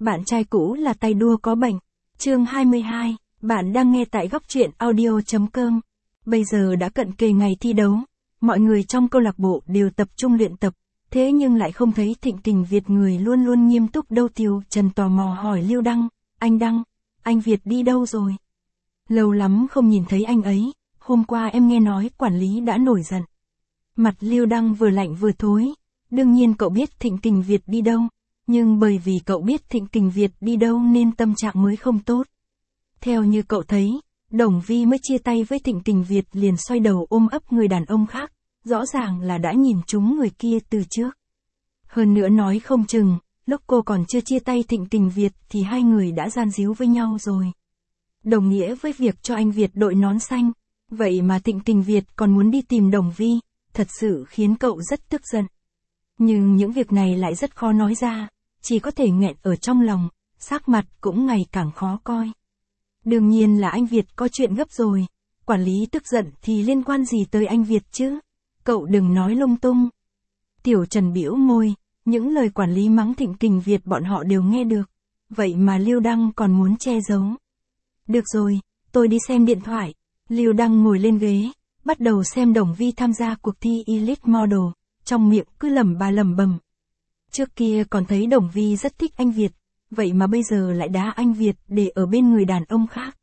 Bạn trai cũ là tay đua có bệnh. Chương 22, bạn đang nghe tại góc truyện audio.com. Bây giờ đã cận kề ngày thi đấu, mọi người trong câu lạc bộ đều tập trung luyện tập, thế nhưng lại không thấy Thịnh Kình Việt người luôn luôn nghiêm túc đâu. Tiêu Trần tò mò hỏi Lưu Đăng, anh Việt đi đâu rồi? Lâu lắm không nhìn thấy anh ấy, hôm qua em nghe nói quản lý đã nổi giận. Mặt Lưu Đăng vừa lạnh vừa thối, đương nhiên cậu biết Thịnh Kình Việt đi đâu, nhưng bởi vì cậu biết Thịnh Kình Việt đi đâu nên tâm trạng mới không tốt. Theo như cậu thấy, Đồng Vi mới chia tay với Thịnh Kình Việt liền xoay đầu ôm ấp người đàn ông khác, rõ ràng là đã nhìn trúng người kia từ trước. Hơn nữa nói không chừng, lúc cô còn chưa chia tay Thịnh Kình Việt thì hai người đã gian díu với nhau rồi. Đồng nghĩa với việc cho anh Việt đội nón xanh, vậy mà Thịnh Kình Việt còn muốn đi tìm Đồng Vi, thật sự khiến cậu rất tức giận. Nhưng những việc này lại rất khó nói ra, chỉ có thể nghẹn ở trong lòng, sắc mặt cũng ngày càng khó coi. Đương nhiên là anh Việt có chuyện gấp rồi, quản lý tức giận thì liên quan gì tới anh Việt chứ, cậu đừng nói lung tung. Tiểu Trần bĩu môi, những lời quản lý mắng Thịnh Kình Việt bọn họ đều nghe được, vậy mà Lưu Đăng còn muốn che giấu. Được rồi, tôi đi xem điện thoại. Lưu Đăng ngồi lên ghế, bắt đầu xem Đồng Vi tham gia cuộc thi Elite Model, trong miệng cứ lẩm bẩm. Trước kia còn thấy Đồng Vi rất thích anh Việt, vậy mà bây giờ lại đá anh Việt để ở bên người đàn ông khác.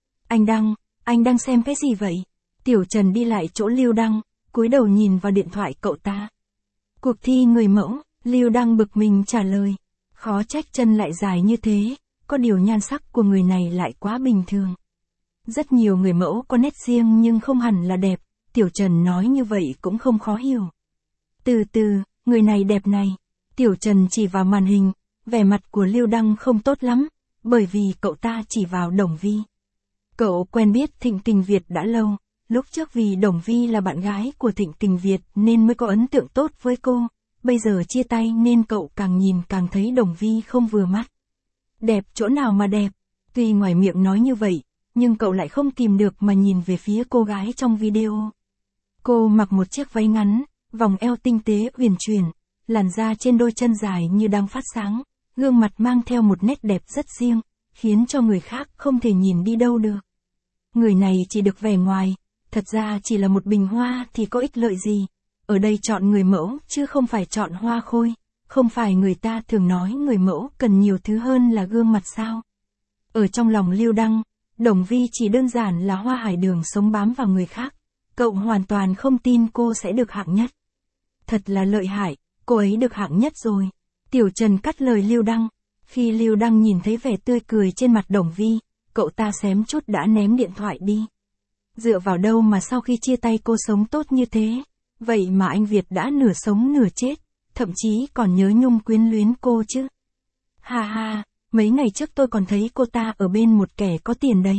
Anh đang xem cái gì vậy? Tiểu Trần đi lại chỗ Lưu Đăng, cúi đầu nhìn vào điện thoại cậu ta. Cuộc thi người mẫu, Lưu Đăng bực mình trả lời. Khó trách chân lại dài như thế, có điều nhan sắc của người này lại quá bình thường. Rất nhiều người mẫu có nét riêng nhưng không hẳn là đẹp, Tiểu Trần nói như vậy cũng không khó hiểu. Từ từ, người này đẹp này. Tiểu Trần chỉ vào màn hình, vẻ mặt của Lưu Đăng không tốt lắm, bởi vì cậu ta chỉ vào Đồng Vi. Cậu quen biết Thịnh Kình Việt đã lâu, lúc trước vì Đồng Vi là bạn gái của Thịnh Kình Việt nên mới có ấn tượng tốt với cô, bây giờ chia tay nên cậu càng nhìn càng thấy Đồng Vi không vừa mắt. Đẹp chỗ nào mà đẹp, tuy ngoài miệng nói như vậy, nhưng cậu lại không kìm được mà nhìn về phía cô gái trong video. Cô mặc một chiếc váy ngắn, vòng eo tinh tế uyển chuyển, làn da trên đôi chân dài như đang phát sáng, gương mặt mang theo một nét đẹp rất riêng, khiến cho người khác không thể nhìn đi đâu được. Người này chỉ được vẻ ngoài, thật ra chỉ là một bình hoa thì có ích lợi gì, ở đây chọn người mẫu chứ không phải chọn hoa khôi, không phải người ta thường nói người mẫu cần nhiều thứ hơn là gương mặt sao. Ở trong lòng Lưu Đăng, Đồng Vi chỉ đơn giản là hoa hải đường sống bám vào người khác, cậu hoàn toàn không tin cô sẽ được hạng nhất. Thật là lợi hại, cô ấy được hạng nhất rồi. Tiểu Trần cắt lời Lưu Đăng. Khi Lưu Đăng nhìn thấy vẻ tươi cười trên mặt Đồng Vi, cậu ta xém chút đã ném điện thoại đi. Dựa vào đâu mà sau khi chia tay cô sống tốt như thế, vậy mà anh Việt đã nửa sống nửa chết, thậm chí còn nhớ nhung quyến luyến cô chứ. Ha ha, mấy ngày trước tôi còn thấy cô ta ở bên một kẻ có tiền đấy.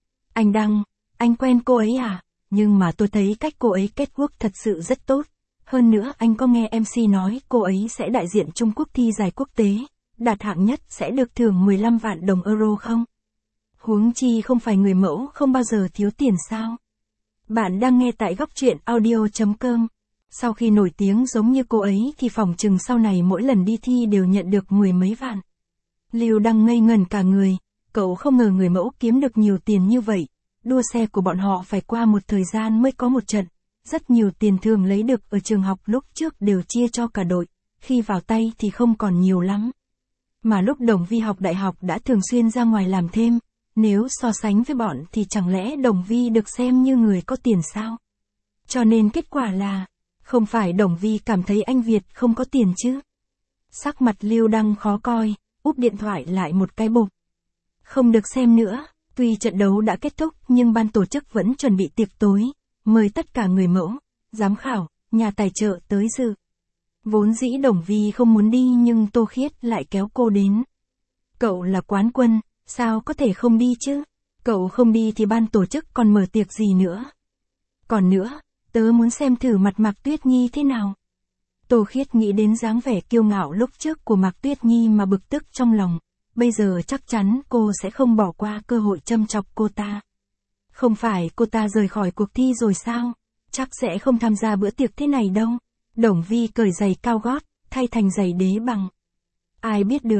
Anh quen cô ấy à? Nhưng mà tôi thấy cách cô ấy kết quốc thật sự rất tốt. Hơn nữa anh có nghe MC nói cô ấy sẽ đại diện Trung Quốc thi giải quốc tế, đạt hạng nhất sẽ được thưởng 15 vạn đồng euro không? Huống chi không phải người mẫu không bao giờ thiếu tiền sao? Bạn đang nghe tại góc truyện audio.com. Sau khi nổi tiếng giống như cô ấy thì phỏng chừng sau này mỗi lần đi thi đều nhận được 10 mấy vạn. Lưu Đăng ngây ngẩn cả người, cậu không ngờ người mẫu kiếm được nhiều tiền như vậy. Đua xe của bọn họ phải qua một thời gian mới có một trận. Rất nhiều tiền thường lấy được ở trường học lúc trước đều chia cho cả đội, khi vào tay thì không còn nhiều lắm. Mà lúc Đồng Vi học đại học đã thường xuyên ra ngoài làm thêm, nếu so sánh với bọn thì chẳng lẽ Đồng Vi được xem như người có tiền sao? Cho nên kết quả là, không phải Đồng Vi cảm thấy anh Việt không có tiền chứ. Sắc mặt Lưu Đăng khó coi, úp điện thoại lại một cái bụp. Không được xem nữa, tuy trận đấu đã kết thúc nhưng ban tổ chức vẫn chuẩn bị tiệc tối, mời tất cả người mẫu, giám khảo, nhà tài trợ tới dự. Vốn dĩ Đồng Vi không muốn đi nhưng Tô Khiết lại kéo cô đến. Cậu là quán quân, sao có thể không đi chứ? Cậu không đi thì ban tổ chức còn mở tiệc gì nữa? Còn nữa, tớ muốn xem thử mặt Mạc Tuyết Nhi thế nào. Tô Khiết nghĩ đến dáng vẻ kiêu ngạo lúc trước của Mạc Tuyết Nhi mà bực tức trong lòng. Bây giờ chắc chắn cô sẽ không bỏ qua cơ hội châm chọc cô ta. Không phải cô ta rời khỏi cuộc thi rồi sao? Chắc sẽ không tham gia bữa tiệc thế này đâu. Đồng Vi cởi giày cao gót, thay thành giày đế bằng. Ai biết được.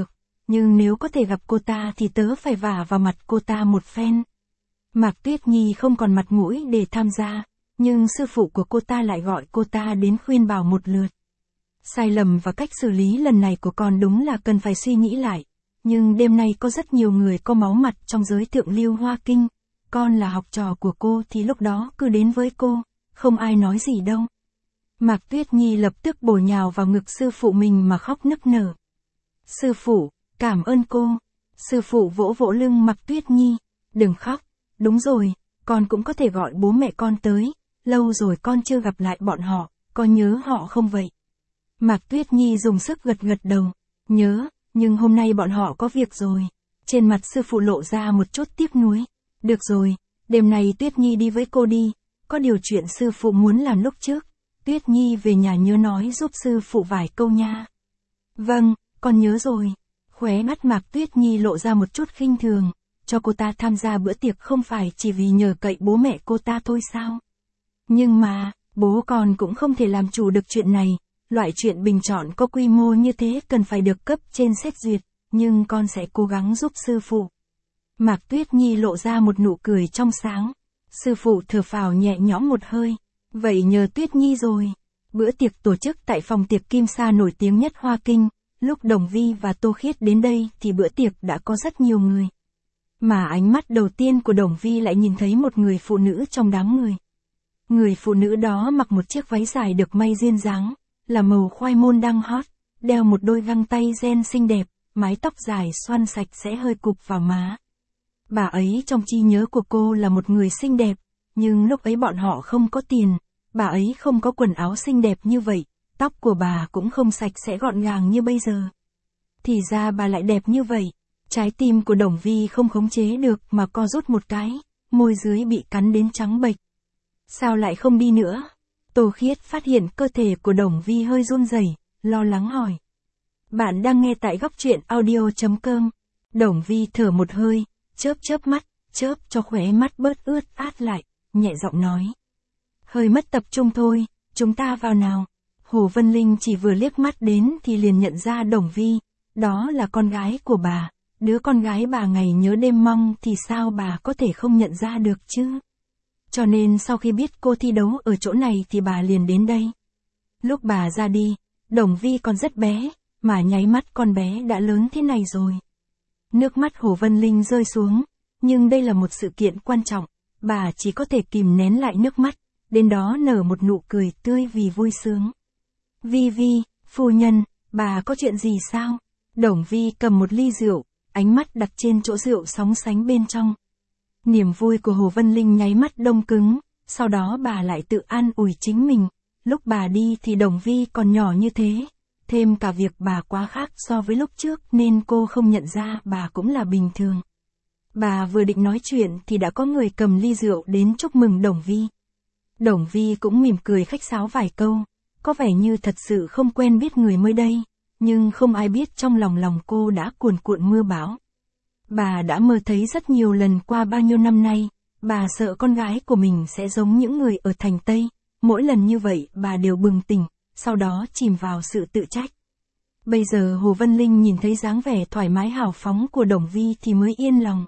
nhưng nếu có thể gặp cô ta thì tớ phải vả vào mặt cô ta một phen. Mạc Tuyết Nhi không còn mặt mũi để tham gia, nhưng sư phụ của cô ta lại gọi cô ta đến khuyên bảo một lượt. Sai lầm và cách xử lý lần này của con đúng là cần phải suy nghĩ lại, nhưng đêm nay có rất nhiều người có máu mặt trong giới thượng lưu Hoa Kinh, con là học trò của cô thì lúc đó cứ đến với cô, không ai nói gì đâu. Mạc Tuyết Nhi lập tức bổ nhào vào ngực sư phụ mình mà khóc nức nở. Sư phụ, cảm ơn cô. Sư phụ vỗ vỗ lưng Mạc Tuyết Nhi, đừng khóc, đúng rồi, con cũng có thể gọi bố mẹ con tới, lâu rồi con chưa gặp lại bọn họ, con nhớ họ không vậy? Mạc Tuyết Nhi dùng sức gật gật đầu, nhớ, nhưng hôm nay bọn họ có việc rồi. Trên mặt sư phụ lộ ra một chút tiếc nuối. Được rồi, đêm nay Tuyết Nhi đi với cô đi, có điều chuyện sư phụ muốn làm lúc trước. Tuyết Nhi về nhà nhớ nói giúp sư phụ vài câu nha. Vâng, con nhớ rồi. Khóe mắt Mạc Tuyết Nhi lộ ra một chút khinh thường, cho cô ta tham gia bữa tiệc không phải chỉ vì nhờ cậy bố mẹ cô ta thôi sao? Nhưng mà, bố con cũng không thể làm chủ được chuyện này, loại chuyện bình chọn có quy mô như thế cần phải được cấp trên xét duyệt, nhưng con sẽ cố gắng giúp sư phụ. Mạc Tuyết Nhi lộ ra một nụ cười trong sáng. Sư phụ thở phào nhẹ nhõm một hơi. Vậy nhờ Tuyết Nhi rồi. Bữa tiệc tổ chức tại phòng tiệc Kim Sa nổi tiếng nhất Hoa Kinh. Lúc Đồng Vi và Tô Khiết đến đây thì bữa tiệc đã có rất nhiều người. Mà ánh mắt đầu tiên của Đồng Vi lại nhìn thấy một người phụ nữ trong đám người. Người phụ nữ đó mặc một chiếc váy dài được may duyên dáng, là màu khoai môn đang hot, đeo một đôi găng tay ren xinh đẹp, mái tóc dài xoăn sạch sẽ hơi cụp vào má. Bà ấy trong trí nhớ của cô là một người xinh đẹp, nhưng lúc ấy bọn họ không có tiền, bà ấy không có quần áo xinh đẹp như vậy, tóc của bà cũng không sạch sẽ gọn gàng như bây giờ. Thì ra bà lại đẹp như vậy, trái tim của Đồng Vi không khống chế được mà co rút một cái, môi dưới bị cắn đến trắng bệch. Sao lại không đi nữa? Tô Khiết phát hiện cơ thể của Đồng Vi hơi run rẩy, lo lắng hỏi. Bạn đang nghe tại góc truyện audio.com. Đồng Vi thở một hơi, chớp mắt, chớp cho khóe mắt bớt ướt át lại, nhẹ giọng nói. Hơi mất tập trung thôi, chúng ta vào nào. Hồ Vân Linh chỉ vừa liếc mắt đến thì liền nhận ra Đồng Vi, đó là con gái của bà, đứa con gái bà ngày nhớ đêm mong thì sao bà có thể không nhận ra được chứ. Cho nên sau khi biết cô thi đấu ở chỗ này thì bà liền đến đây. Lúc bà ra đi, Đồng Vi còn rất bé, mà nháy mắt con bé đã lớn thế này rồi. Nước mắt Hồ Vân Linh rơi xuống, nhưng đây là một sự kiện quan trọng, bà chỉ có thể kìm nén lại nước mắt, đến đó nở một nụ cười tươi vì vui sướng. Vi, phu nhân, bà có chuyện gì sao? Đồng Vi cầm một ly rượu, ánh mắt đặt trên chỗ rượu sóng sánh bên trong. Niềm vui của Hồ Vân Linh nháy mắt đông cứng, sau đó bà lại tự an ủi chính mình, lúc bà đi thì Đồng Vi còn nhỏ như thế, thêm cả việc bà quá khác so với lúc trước nên cô không nhận ra bà cũng là bình thường. Bà vừa định nói chuyện thì đã có người cầm ly rượu đến chúc mừng Đồng Vi. Đồng Vi cũng mỉm cười khách sáo vài câu, có vẻ như thật sự không quen biết người mới đây, nhưng không ai biết trong lòng cô đã cuồn cuộn mưa bão. Bà đã mơ thấy rất nhiều lần qua bao nhiêu năm nay, bà sợ con gái của mình sẽ giống những người ở thành Tây, mỗi lần như vậy bà đều bừng tỉnh, sau đó chìm vào sự tự trách. Bây giờ Hồ Vân Linh nhìn thấy dáng vẻ thoải mái hào phóng của Đồng Vi thì mới yên lòng.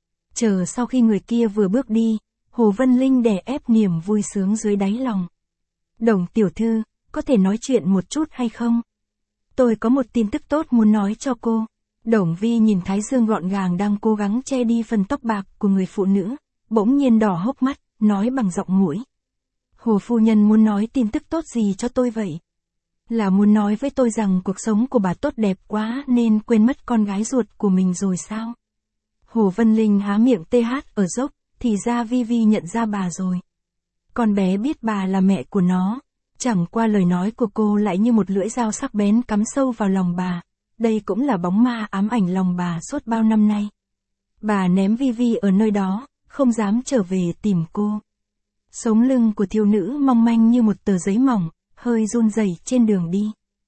Chờ sau khi người kia vừa bước đi, Hồ Vân Linh đè ép niềm vui sướng dưới đáy lòng. Đồng tiểu thư, có thể nói chuyện một chút hay không? Tôi có một tin tức tốt muốn nói cho cô. Đồng Vi nhìn Thái Dương gọn gàng đang cố gắng che đi phần tóc bạc của người phụ nữ, bỗng nhiên đỏ hốc mắt, nói bằng giọng mũi. Hồ phu nhân muốn nói tin tức tốt gì cho tôi vậy? Là muốn nói với tôi rằng cuộc sống của bà tốt đẹp quá nên quên mất con gái ruột của mình rồi sao? Hồ Vân Linh há miệng TH ở dốc, thì ra Vi nhận ra bà rồi. Con bé biết bà là mẹ của nó, chẳng qua lời nói của cô lại như một lưỡi dao sắc bén cắm sâu vào lòng bà. Đây cũng là bóng ma ám ảnh lòng bà suốt bao năm nay. Bà ném Vi ở nơi đó, không dám trở về tìm cô. Sống lưng của thiếu nữ mong manh như một tờ giấy mỏng, hơi run rẩy trên đường đi.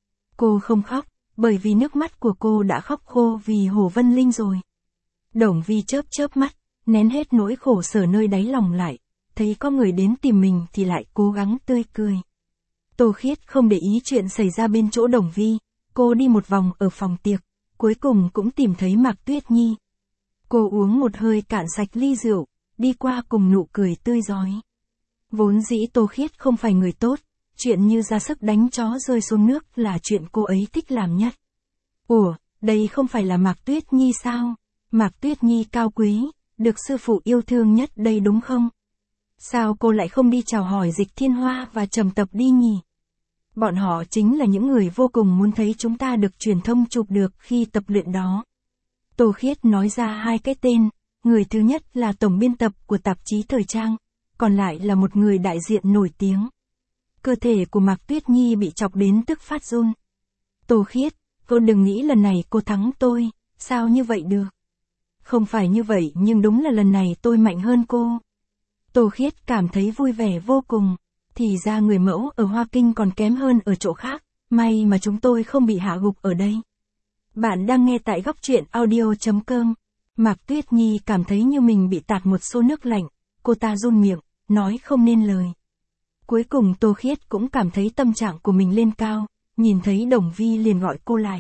Cô không khóc, bởi vì nước mắt của cô đã khóc khô vì Hồ Vân Linh rồi. Đồng Vi chớp mắt, nén hết nỗi khổ sở nơi đáy lòng lại, thấy có người đến tìm mình thì lại cố gắng tươi cười. Tô Khiết không để ý chuyện xảy ra bên chỗ Đồng Vi, cô đi một vòng ở phòng tiệc, cuối cùng cũng tìm thấy Mạc Tuyết Nhi. Cô uống một hơi cạn sạch ly rượu, đi qua cùng nụ cười tươi rói. Vốn dĩ Tô Khiết không phải người tốt, chuyện như ra sức đánh chó rơi xuống nước là chuyện cô ấy thích làm nhất. Ủa, đây không phải là Mạc Tuyết Nhi sao? Mạc Tuyết Nhi cao quý, được sư phụ yêu thương nhất đây đúng không? Sao cô lại không đi chào hỏi Dịch Thiên Hoa và Trầm Tập đi nhỉ? Bọn họ chính là những người vô cùng muốn thấy chúng ta được truyền thông chụp được khi tập luyện đó. Tô Khiết nói ra hai cái tên, người thứ nhất là tổng biên tập của tạp chí thời trang, còn lại là một người đại diện nổi tiếng. Cơ thể của Mạc Tuyết Nhi bị chọc đến tức phát run. Tô Khiết, cô đừng nghĩ lần này cô thắng tôi, sao như vậy được? Không phải như vậy nhưng đúng là lần này tôi mạnh hơn cô. Tô Khiết cảm thấy vui vẻ vô cùng, thì ra người mẫu ở Hoa Kinh còn kém hơn ở chỗ khác, may mà chúng tôi không bị hạ gục ở đây. Bạn đang nghe tại góc truyện audio.com. Mạc Tuyết Nhi cảm thấy như mình bị tạt một xô nước lạnh, cô ta run miệng, nói không nên lời. Cuối cùng Tô Khiết cũng cảm thấy tâm trạng của mình lên cao, nhìn thấy Đồng Vi liền gọi cô lại.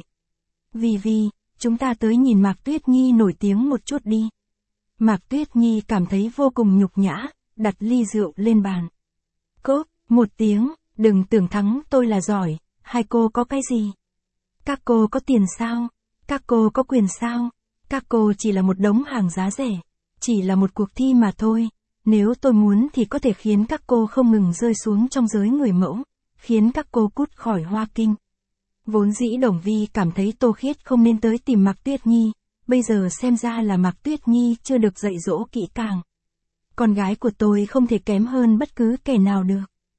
Vi, chúng ta tới nhìn Mạc Tuyết Nhi nổi tiếng một chút đi. Mạc Tuyết Nhi cảm thấy vô cùng nhục nhã, đặt ly rượu lên bàn. Cốp, một tiếng, đừng tưởng thắng tôi là giỏi, hai cô có cái gì? Các cô có tiền sao? Các cô có quyền sao? Các cô chỉ là một đống hàng giá rẻ, chỉ là một cuộc thi mà thôi. Nếu tôi muốn thì có thể khiến các cô không ngừng rơi xuống trong giới người mẫu, khiến các cô cút khỏi Hoa Kinh. Vốn dĩ Đồng Vi cảm thấy Tô Khiết không nên tới tìm Mạc Tuyết Nhi, bây giờ xem ra là Mạc Tuyết Nhi chưa được dạy dỗ kỹ càng. Con gái của tôi không thể kém hơn bất cứ kẻ nào được.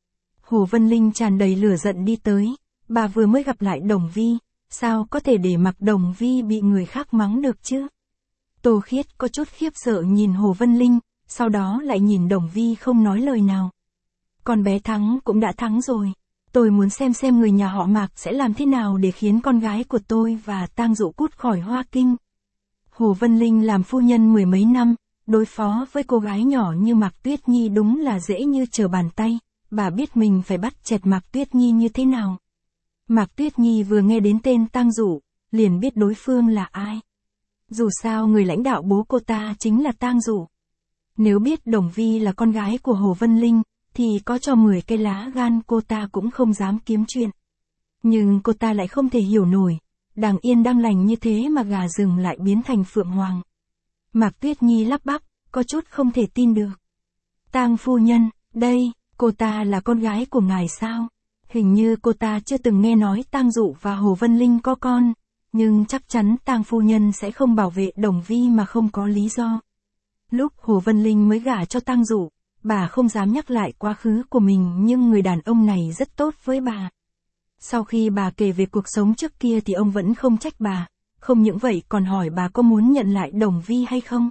Hồ Vân Linh tràn đầy lửa giận đi tới, bà vừa mới gặp lại Đồng Vi, sao có thể để mặc Đồng Vi bị người khác mắng được chứ? Tô Khiết có chút khiếp sợ nhìn Hồ Vân Linh, sau đó lại nhìn Đồng Vi không nói lời nào. Con bé thắng cũng đã thắng rồi. Tôi muốn xem người nhà họ Mạc sẽ làm thế nào để khiến con gái của tôi và Tang Dụ cút khỏi Hoa Kinh. Hồ Vân Linh làm phu nhân mười mấy năm, đối phó với cô gái nhỏ như Mạc Tuyết Nhi đúng là dễ như trở bàn tay, bà biết mình phải bắt chẹt Mạc Tuyết Nhi như thế nào. Mạc Tuyết Nhi vừa nghe đến tên Tang Dụ, liền biết đối phương là ai. Dù sao người lãnh đạo bố cô ta chính là Tang Dụ. Nếu biết Đồng Vi là con gái của Hồ Vân Linh, thì có cho 10 cây lá gan cô ta cũng không dám kiếm chuyện. Nhưng cô ta lại không thể hiểu nổi, đang yên đang lành như thế mà gà rừng lại biến thành phượng hoàng. Mạc Tuyết Nhi lắp bắp, có chút không thể tin được. Tang phu nhân, đây, cô ta là con gái của ngài sao? Hình như cô ta chưa từng nghe nói Tang Dụ và Hồ Vân Linh có con, nhưng chắc chắn Tang phu nhân sẽ không bảo vệ Đồng Vi mà không có lý do. Lúc Hồ Vân Linh mới gả cho Tang Dụ, bà không dám nhắc lại quá khứ của mình nhưng người đàn ông này rất tốt với bà. Sau khi bà kể về cuộc sống trước kia thì ông vẫn không trách bà, không những vậy còn hỏi bà có muốn nhận lại Đồng Vi hay không.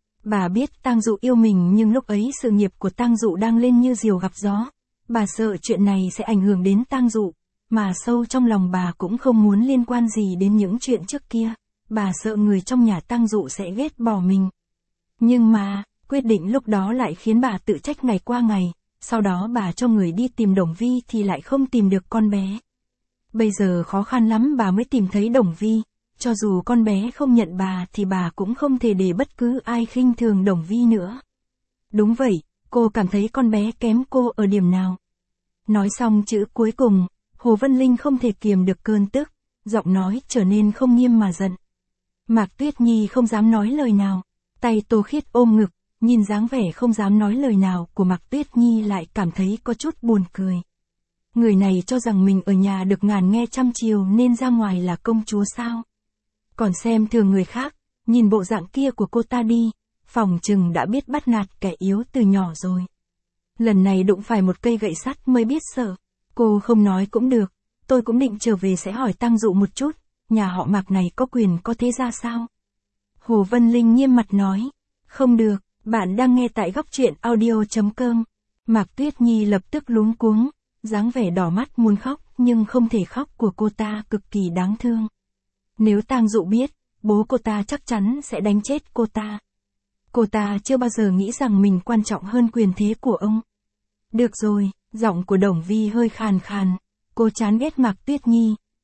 Bà biết Tang Dụ yêu mình nhưng lúc ấy sự nghiệp của Tang Dụ đang lên như diều gặp gió. Bà sợ chuyện này sẽ ảnh hưởng đến Tang Dụ, mà sâu trong lòng bà cũng không muốn liên quan gì đến những chuyện trước kia. Bà sợ người trong nhà Tang Dụ sẽ ghét bỏ mình. Nhưng mà, quyết định lúc đó lại khiến bà tự trách ngày qua ngày, sau đó bà cho người đi tìm Đồng Vi thì lại không tìm được con bé. Bây giờ khó khăn lắm bà mới tìm thấy Đồng Vi, cho dù con bé không nhận bà thì bà cũng không thể để bất cứ ai khinh thường Đồng Vi nữa. Đúng vậy, cô cảm thấy con bé kém cô ở điểm nào? Nói xong chữ cuối cùng, Hồ Vân Linh không thể kiềm được cơn tức, giọng nói trở nên không nghiêm mà giận. Mạc Tuyết Nhi không dám nói lời nào, tay Tô Khiết ôm ngực, nhìn dáng vẻ không dám nói lời nào của Mạc Tuyết Nhi lại cảm thấy có chút buồn cười. Người này cho rằng mình ở nhà được ngàn nghe trăm chiều nên ra ngoài là công chúa sao? Còn xem thường người khác, nhìn bộ dạng kia của cô ta đi, phòng chừng đã biết bắt nạt kẻ yếu từ nhỏ rồi. Lần này đụng phải một cây gậy sắt mới biết sợ. Cô không nói cũng được, tôi cũng định trở về sẽ hỏi Tang Dụ một chút, nhà họ Mạc này có quyền có thế ra sao? Hồ Vân Linh nghiêm mặt nói, không được, bạn đang nghe tại góc truyện audio.com. Mạc Tuyết Nhi lập tức luống cuống, dáng vẻ đỏ mắt muốn khóc nhưng không thể khóc của cô ta cực kỳ đáng thương. Nếu Tang Dụ biết, bố cô ta chắc chắn sẽ đánh chết cô ta. Cô ta chưa bao giờ nghĩ rằng mình quan trọng hơn quyền thế của ông. Được rồi, giọng của Đồng Vi hơi khàn khàn, cô chán ghét Mạc Tuyết Nhi,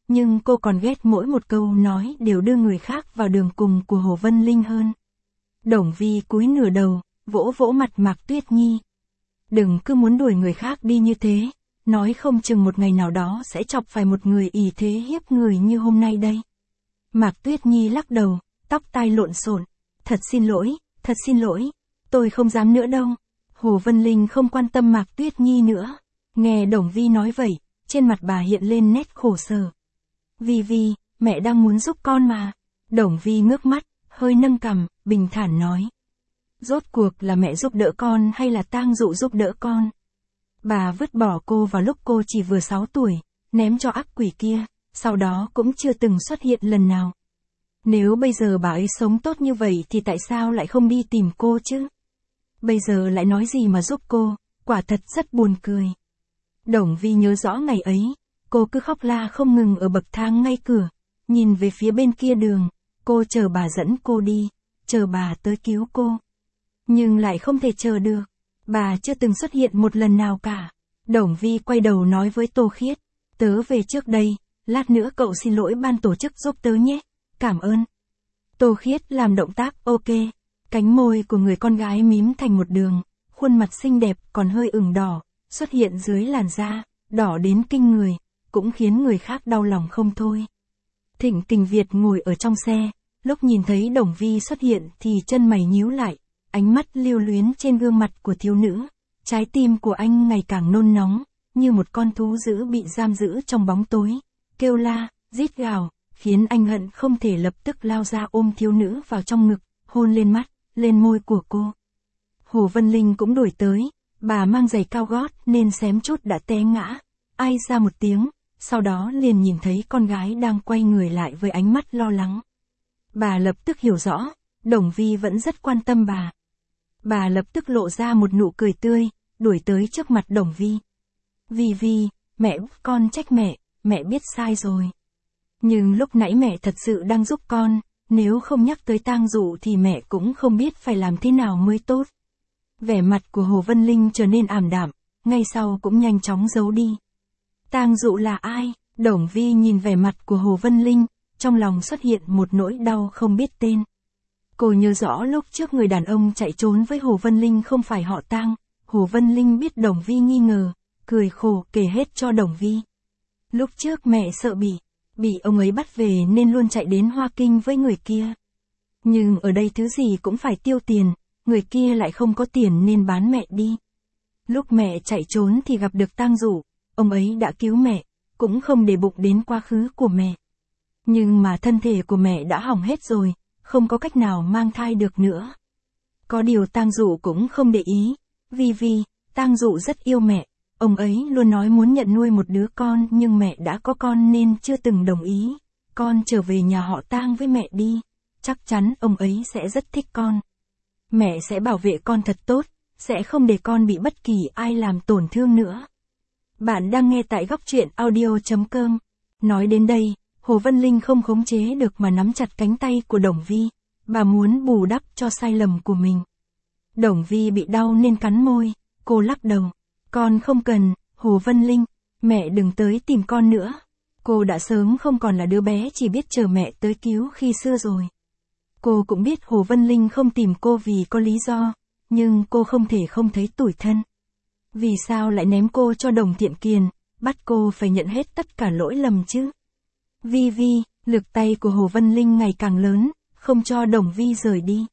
nhưng cô còn ghét mỗi một câu nói đều đưa người khác vào đường cùng của Hồ Vân Linh hơn. Đồng Vi cúi nửa đầu, vỗ vỗ mặt Mạc Tuyết Nhi. Đừng cứ muốn đuổi người khác đi như thế, nói không chừng một ngày nào đó sẽ chọc phải một người ỷ thế hiếp người như hôm nay đây. Mạc Tuyết Nhi lắc đầu, tóc tai lộn xộn. Thật xin lỗi, tôi không dám nữa đâu. Hồ Vân Linh không quan tâm Mạc Tuyết Nhi nữa. Nghe Đồng Vi nói vậy, trên mặt bà hiện lên nét khổ sở. Vi, mẹ đang muốn giúp con mà. Đồng Vi ngước mắt, hơi nâng cằm, bình thản nói. Rốt cuộc là mẹ giúp đỡ con hay là Tang Dụ giúp đỡ con? Bà vứt bỏ cô vào lúc cô chỉ vừa 6 tuổi, ném cho ác quỷ kia, sau đó cũng chưa từng xuất hiện lần nào. Nếu bây giờ bà ấy sống tốt như vậy thì tại sao lại không đi tìm cô chứ? Bây giờ lại nói gì mà giúp cô, quả thật rất buồn cười. Đồng Vi nhớ rõ ngày ấy, cô cứ khóc la không ngừng ở bậc thang ngay cửa, nhìn về phía bên kia đường, cô chờ bà dẫn cô đi, chờ bà tới cứu cô. Nhưng lại không thể chờ được, bà chưa từng xuất hiện một lần nào cả. Đồng Vi quay đầu nói với Tô Khiết, tớ về trước đây, lát nữa cậu xin lỗi ban tổ chức giúp tớ nhé, cảm ơn. Tô Khiết làm động tác ok, cánh môi của người con gái mím thành một đường, khuôn mặt xinh đẹp còn hơi ửng đỏ, xuất hiện dưới làn da, đỏ đến kinh người, cũng khiến người khác đau lòng không thôi. Thịnh Tình Việt ngồi ở trong xe, lúc nhìn thấy Đồng Vi xuất hiện thì chân mày nhíu lại, ánh mắt lưu luyến trên gương mặt của thiếu nữ, trái tim của anh ngày càng nôn nóng, như một con thú dữ bị giam giữ trong bóng tối, kêu la, rít gào, khiến anh hận không thể lập tức lao ra ôm thiếu nữ vào trong ngực, hôn lên mắt, lên môi của cô. Hồ Vân Linh cũng đuổi tới, bà mang giày cao gót nên xém chút đã té ngã, ai ra một tiếng, sau đó liền nhìn thấy con gái đang quay người lại với ánh mắt lo lắng. Bà lập tức hiểu rõ, Đồng Vi vẫn rất quan tâm bà. Bà lập tức lộ ra một nụ cười tươi, đuổi tới trước mặt Đồng Vi. Vi, mẹ, con trách mẹ biết sai rồi. Nhưng lúc nãy mẹ thật sự đang giúp con, nếu không nhắc tới Tang Dụ thì mẹ cũng không biết phải làm thế nào mới tốt. Vẻ mặt của Hồ Vân Linh trở nên ảm đạm, ngay sau cũng nhanh chóng giấu đi. Tang Dụ là ai? Đồng Vi nhìn vẻ mặt của Hồ Vân Linh, trong lòng xuất hiện một nỗi đau không biết tên. Cô nhớ rõ lúc trước người đàn ông chạy trốn với Hồ Vân Linh không phải họ Tang. Hồ Vân Linh biết Đồng Vi nghi ngờ, cười khổ kể hết cho Đồng Vi. Lúc trước mẹ sợ bị ông ấy bắt về nên luôn chạy đến Hoa Kinh với người kia. Nhưng ở đây thứ gì cũng phải tiêu tiền, người kia lại không có tiền nên bán mẹ đi. Lúc mẹ chạy trốn thì gặp được Tang Dụ, ông ấy đã cứu mẹ, cũng không để bụng đến quá khứ của mẹ. Nhưng mà thân thể của mẹ đã hỏng hết rồi, không có cách nào mang thai được nữa. Có điều Tang Dụ cũng không để ý, vì Tang Dụ rất yêu mẹ, ông ấy luôn nói muốn nhận nuôi một đứa con nhưng mẹ đã có con nên chưa từng đồng ý. Con trở về nhà họ Tang với mẹ đi, chắc chắn ông ấy sẽ rất thích con. Mẹ sẽ bảo vệ con thật tốt, sẽ không để con bị bất kỳ ai làm tổn thương nữa. Bạn đang nghe tại góc truyện audio.com. Nói đến đây, Hồ Vân Linh không khống chế được mà nắm chặt cánh tay của Đồng Vi, bà muốn bù đắp cho sai lầm của mình. Đồng Vi bị đau nên cắn môi, cô lắc đầu. Con không cần, Hồ Vân Linh, mẹ đừng tới tìm con nữa. Cô đã sớm không còn là đứa bé chỉ biết chờ mẹ tới cứu khi xưa rồi. Cô cũng biết Hồ Vân Linh không tìm cô vì có lý do, nhưng cô không thể không thấy tủi thân. Vì sao lại ném cô cho Đồng Thiện Kiền, bắt cô phải nhận hết tất cả lỗi lầm chứ? Vi, lực tay của Hồ Vân Linh ngày càng lớn, không cho Đồng Vi rời đi.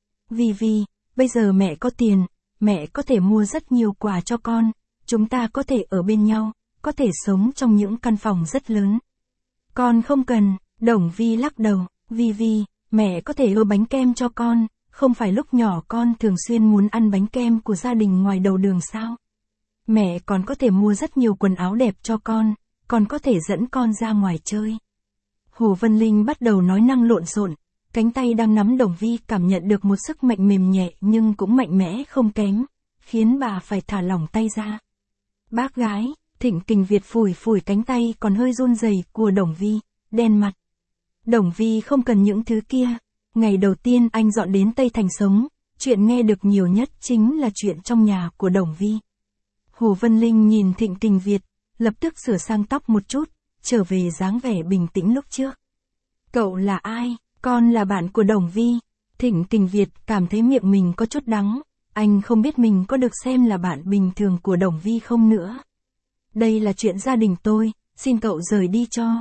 Vi, bây giờ mẹ có tiền, mẹ có thể mua rất nhiều quà cho con, chúng ta có thể ở bên nhau, có thể sống trong những căn phòng rất lớn. Con không cần, Đồng Vi lắc đầu, Vi, mẹ có thể ưa bánh kem cho con, không phải lúc nhỏ con thường xuyên muốn ăn bánh kem của gia đình ngoài đầu đường sao? Mẹ còn có thể mua rất nhiều quần áo đẹp cho con, còn có thể dẫn con ra ngoài chơi. Hồ Vân Linh bắt đầu nói năng lộn xộn, cánh tay đang nắm Đồng Vi cảm nhận được một sức mạnh mềm nhẹ nhưng cũng mạnh mẽ không kém, khiến bà phải thả lỏng tay ra. Bác gái, Thịnh Kình Việt phủi cánh tay còn hơi run rẩy của Đồng Vi, đen mặt. Đồng Vi không cần những thứ kia. Ngày đầu tiên anh dọn đến Tây Thành sống, chuyện nghe được nhiều nhất chính là chuyện trong nhà của Đồng Vi. Hồ Vân Linh nhìn Thịnh Kình Việt, lập tức sửa sang tóc một chút, trở về dáng vẻ bình tĩnh lúc trước. Cậu là ai? Con là bạn của Đồng Vi. Thịnh Kình Việt cảm thấy miệng mình có chút đắng, anh không biết mình có được xem là bạn bình thường của Đồng Vi không nữa. Đây là chuyện gia đình tôi, xin cậu rời đi cho.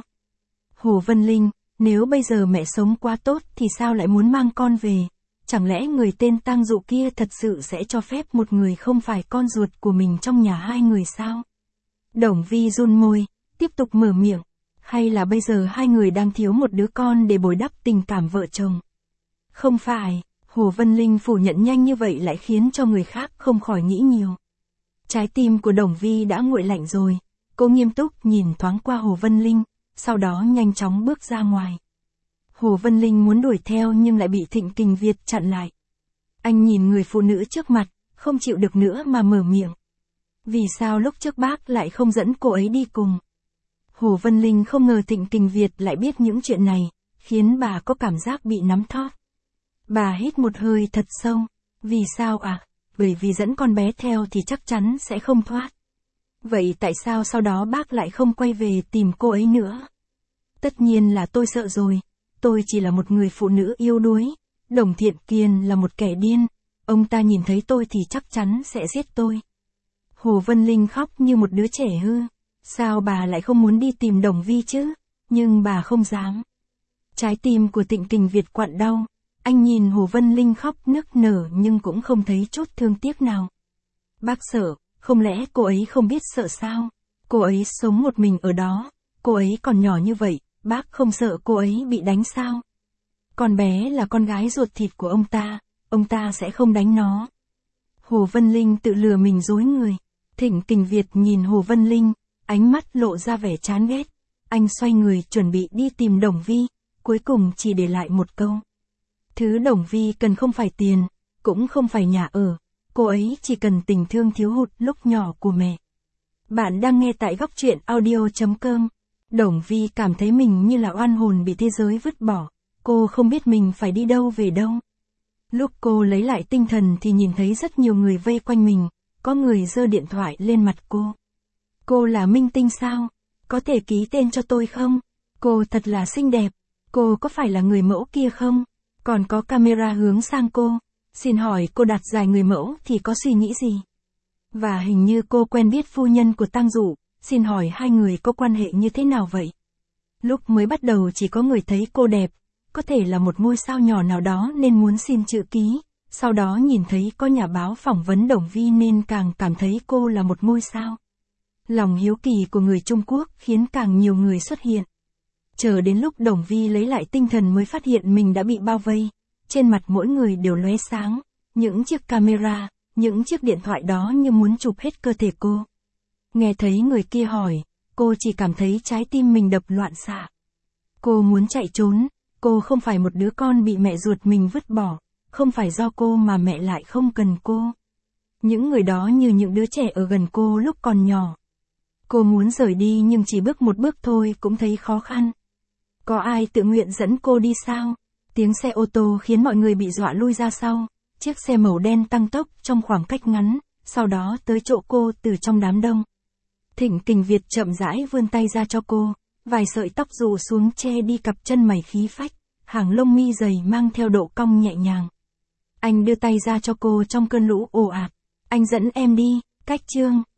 Hồ Vân Linh, nếu bây giờ mẹ sống quá tốt thì sao lại muốn mang con về? Chẳng lẽ người tên Tang Dụ kia thật sự sẽ cho phép một người không phải con ruột của mình trong nhà hai người sao? Đồng Vi run môi, tiếp tục mở miệng. Hay là bây giờ hai người đang thiếu một đứa con để bồi đắp tình cảm vợ chồng? Không phải, Hồ Vân Linh phủ nhận nhanh như vậy lại khiến cho người khác không khỏi nghĩ nhiều. Trái tim của Đồng Vi đã nguội lạnh rồi, cô nghiêm túc nhìn thoáng qua Hồ Vân Linh, sau đó nhanh chóng bước ra ngoài. Hồ Vân Linh muốn đuổi theo nhưng lại bị Thịnh Kình Việt chặn lại. Anh nhìn người phụ nữ trước mặt, không chịu được nữa mà mở miệng. Vì sao lúc trước bác lại không dẫn cô ấy đi cùng? Hồ Vân Linh không ngờ Thịnh Kình Việt lại biết những chuyện này, khiến bà có cảm giác bị nắm thóp. Bà hít một hơi thật sâu. Vì sao à? Bởi vì dẫn con bé theo thì chắc chắn sẽ không thoát. Vậy tại sao sau đó bác lại không quay về tìm cô ấy nữa? Tất nhiên là tôi sợ rồi. Tôi chỉ là một người phụ nữ yếu đuối. Đồng Thiện Kiên là một kẻ điên. Ông ta nhìn thấy tôi thì chắc chắn sẽ giết tôi. Hồ Vân Linh khóc như một đứa trẻ hư. Sao bà lại không muốn đi tìm Đồng Vi chứ? Nhưng bà không dám. Trái tim của Thịnh Kình Việt quặn đau. Anh nhìn Hồ Vân Linh khóc nức nở nhưng cũng không thấy chút thương tiếc nào. Bác sợ, không lẽ cô ấy không biết sợ sao? Cô ấy sống một mình ở đó, cô ấy còn nhỏ như vậy, bác không sợ cô ấy bị đánh sao? Con bé là con gái ruột thịt của ông ta sẽ không đánh nó. Hồ Vân Linh tự lừa mình dối người. Thịnh Kình Việt nhìn Hồ Vân Linh, ánh mắt lộ ra vẻ chán ghét. Anh xoay người chuẩn bị đi tìm Đồng Vi, cuối cùng chỉ để lại một câu. Thứ Đồng Vi cần không phải tiền, cũng không phải nhà ở, cô ấy chỉ cần tình thương thiếu hụt lúc nhỏ của mẹ. Bạn đang nghe tại góc truyện audio.com. Đồng Vi cảm thấy mình như là oan hồn bị thế giới vứt bỏ, cô không biết mình phải đi đâu về đâu. Lúc cô lấy lại tinh thần thì nhìn thấy rất nhiều người vây quanh mình, có người giơ điện thoại lên mặt cô. Cô là minh tinh sao? Có thể ký tên cho tôi không? Cô thật là xinh đẹp. Cô có phải là người mẫu kia không? Còn có camera hướng sang cô. Xin hỏi cô đặt giải người mẫu thì có suy nghĩ gì? Và hình như cô quen biết phu nhân của Tang Dụ, xin hỏi hai người có quan hệ như thế nào vậy? Lúc mới bắt đầu chỉ có người thấy cô đẹp, có thể là một ngôi sao nhỏ nào đó nên muốn xin chữ ký, sau đó nhìn thấy có nhà báo phỏng vấn Đồng Vi nên càng cảm thấy cô là một ngôi sao. Lòng hiếu kỳ của người Trung Quốc khiến càng nhiều người xuất hiện. Chờ đến lúc Đồng Vi lấy lại tinh thần mới phát hiện mình đã bị bao vây, trên mặt mỗi người đều lóe sáng, những chiếc camera, những chiếc điện thoại đó như muốn chụp hết cơ thể cô. Nghe thấy người kia hỏi, cô chỉ cảm thấy trái tim mình đập loạn xạ. Cô muốn chạy trốn, cô không phải một đứa con bị mẹ ruột mình vứt bỏ, không phải do cô mà mẹ lại không cần cô. Những người đó như những đứa trẻ ở gần cô lúc còn nhỏ. Cô muốn rời đi nhưng chỉ bước một bước thôi cũng thấy khó khăn. Có ai tự nguyện dẫn cô đi sao? Tiếng xe ô tô khiến mọi người bị dọa lui ra sau. Chiếc xe màu đen tăng tốc trong khoảng cách ngắn, sau đó tới chỗ cô từ trong đám đông. Thịnh Kình Việt chậm rãi vươn tay ra cho cô, vài sợi tóc rủ xuống che đi cặp chân mày khí phách, hàng lông mi dày mang theo độ cong nhẹ nhàng. Anh đưa tay ra cho cô trong cơn lũ ồ ạt. Anh dẫn em đi, Cách Chương.